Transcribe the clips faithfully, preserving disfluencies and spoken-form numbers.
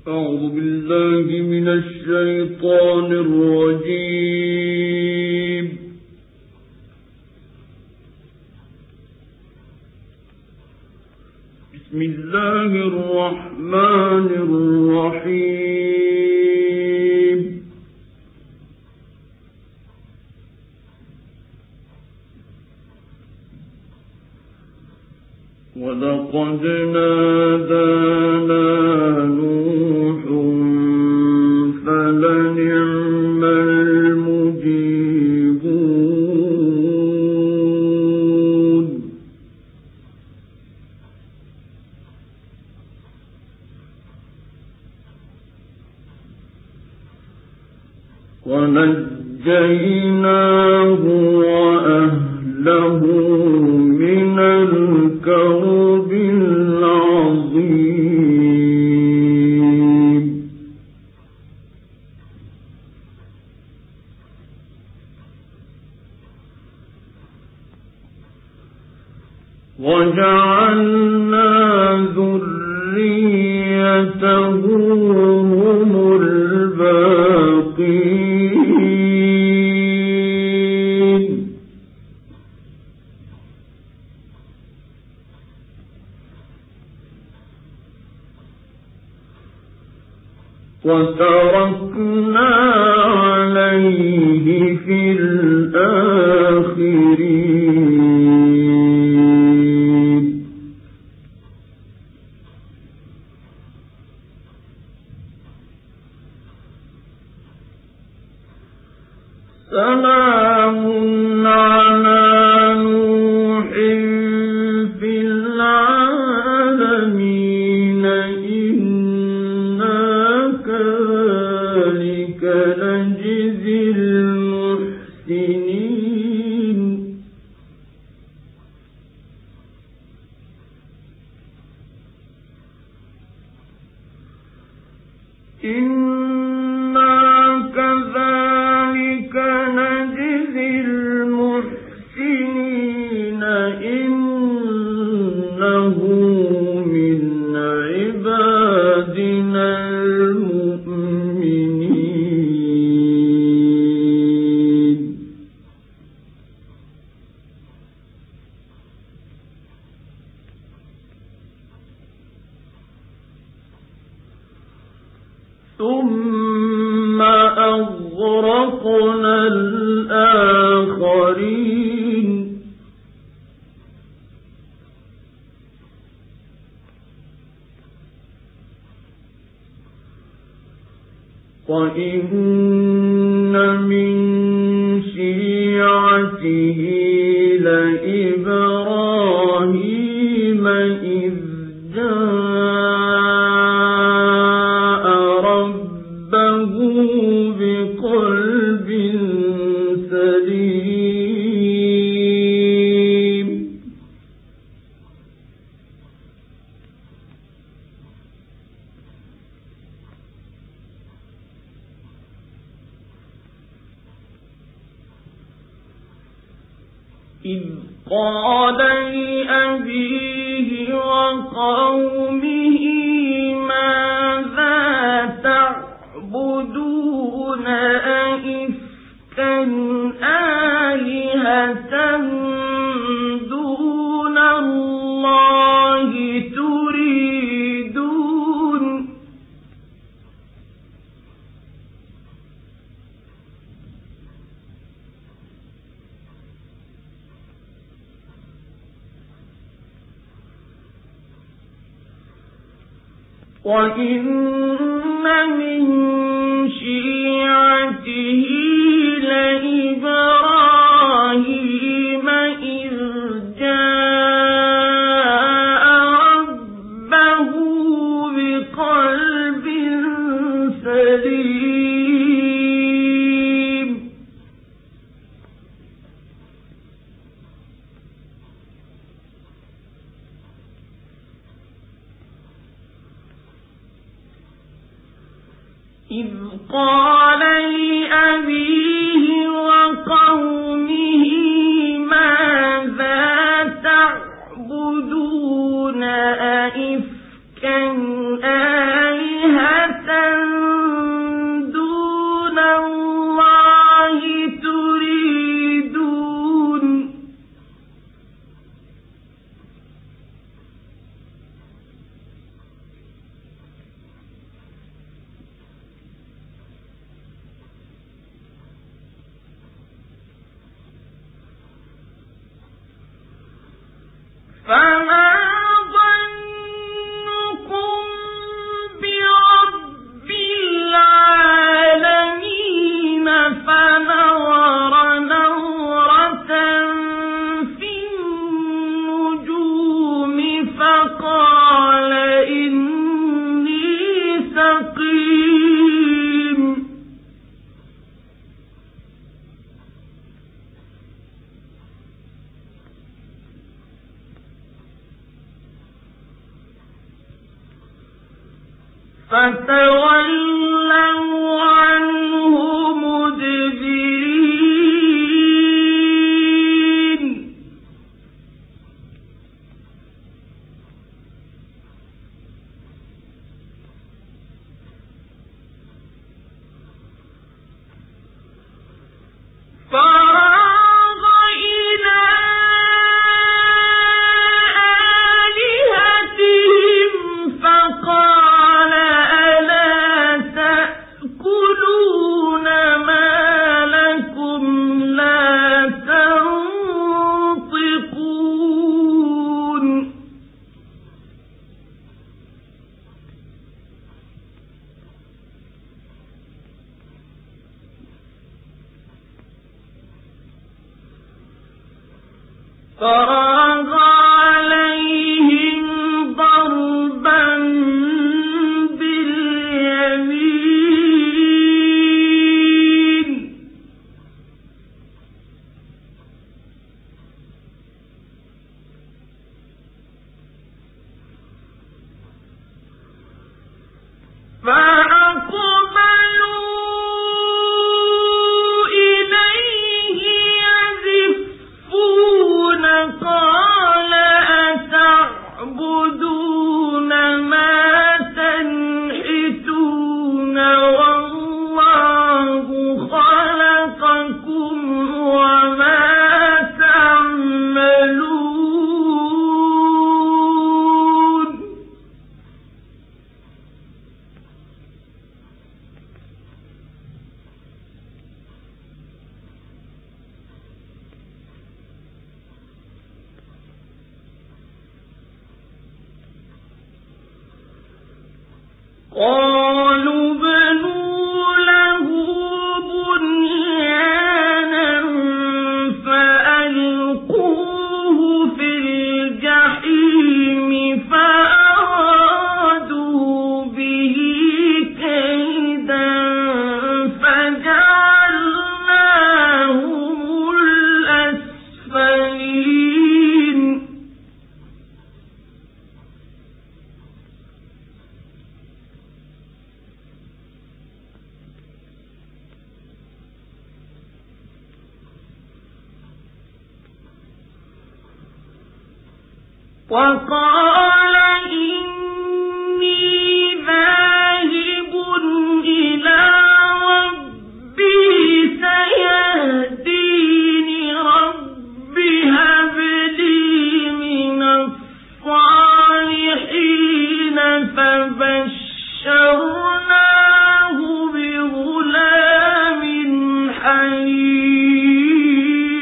أعوذ بالله من الشيطان الرجيم. بسم الله الرحمن الرحيم. ولقد نادانا نوح فلنعم المجيبون. ونجيناه وأهله من الكرب العظيم. وجعلنا ذريته هم الباقين. وتركنا عليه في الآخرين. سلام على نوح في العالمين إنا كذلك نجزي المحسنين. إنا كذلك نجزي المحسنين إنه من عبادنا المؤمنين. ثم أغرقنا الآخرين. وإن من شيعته لإبراهيم إذ جاء ربه بقلب سليم. إذ قال لأبيه وقومه ماذا تعبدون أئفكا آلهة دون الله تريدون. وإن من شيعته لإبراهيم إذ جاء ربه بقلب سليم. إذ قال لأبيه وقومه ماذا تعبدون أئفكا آلهة فتولوا عنه مدبرين فراغ إلى آلهتهم فقال تأكلون ما لكم لا تنطقون فراغ عليهم ضربا باليمين فأقبلوا إليه يزفون قال أتعبدون ما تنحتون والله خلقكم وما تعملون قالوا بنوا له بنيانا فألقوه في الجحيم فأرادوا به كيدا فجعلناهم الأسفلين وقال إني ذاهب إلى ربي سيهدين رب هب لي من الصالحين فبشرناه بغلام حليم.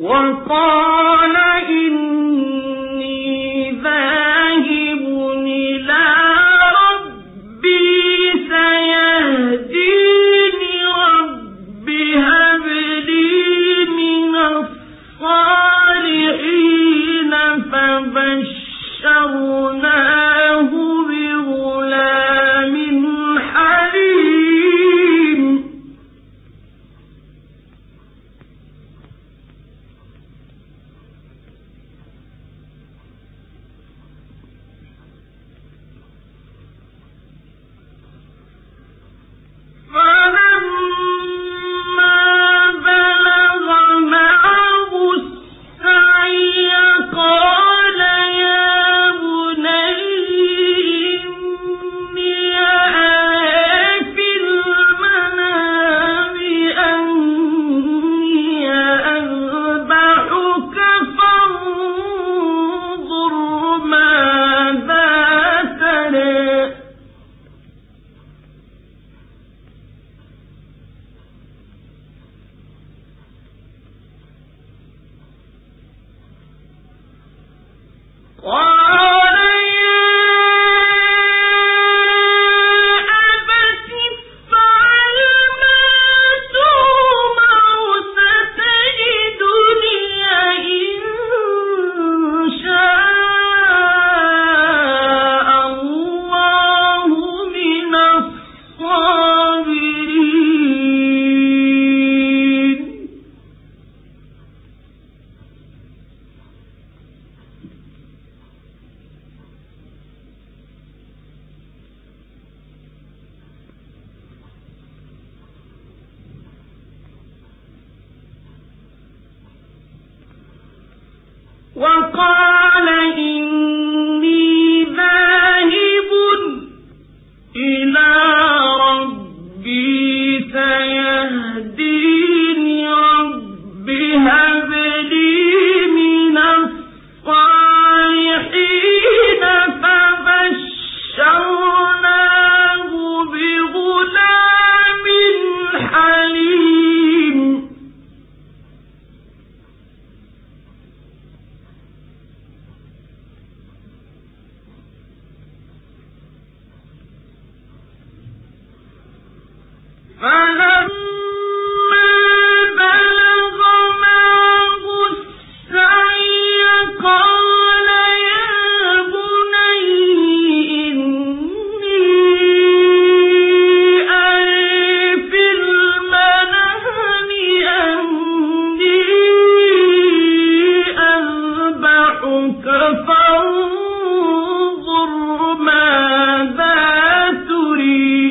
وقال إني ذاهب إلى ربي سيهديني رب هب لي من الصالحين فبشرناه بغلام حليم وقال إني ذاهب إلى ربي سيهديني رب هب لي من الصالحين فبشرناه بغلام حليم فلما بلغ معه السعي قال يا بني إني أرى في المنام أني أذبحك فانظر ماذا تري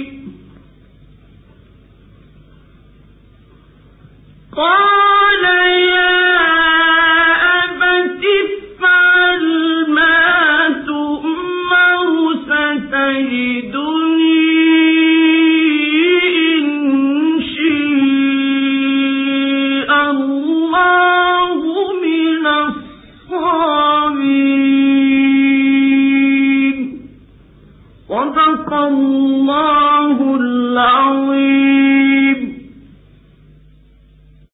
قال يا أبت افعل ما تؤمر ستجدني إن شاء الله من الصابرين. صدق الله العظيم.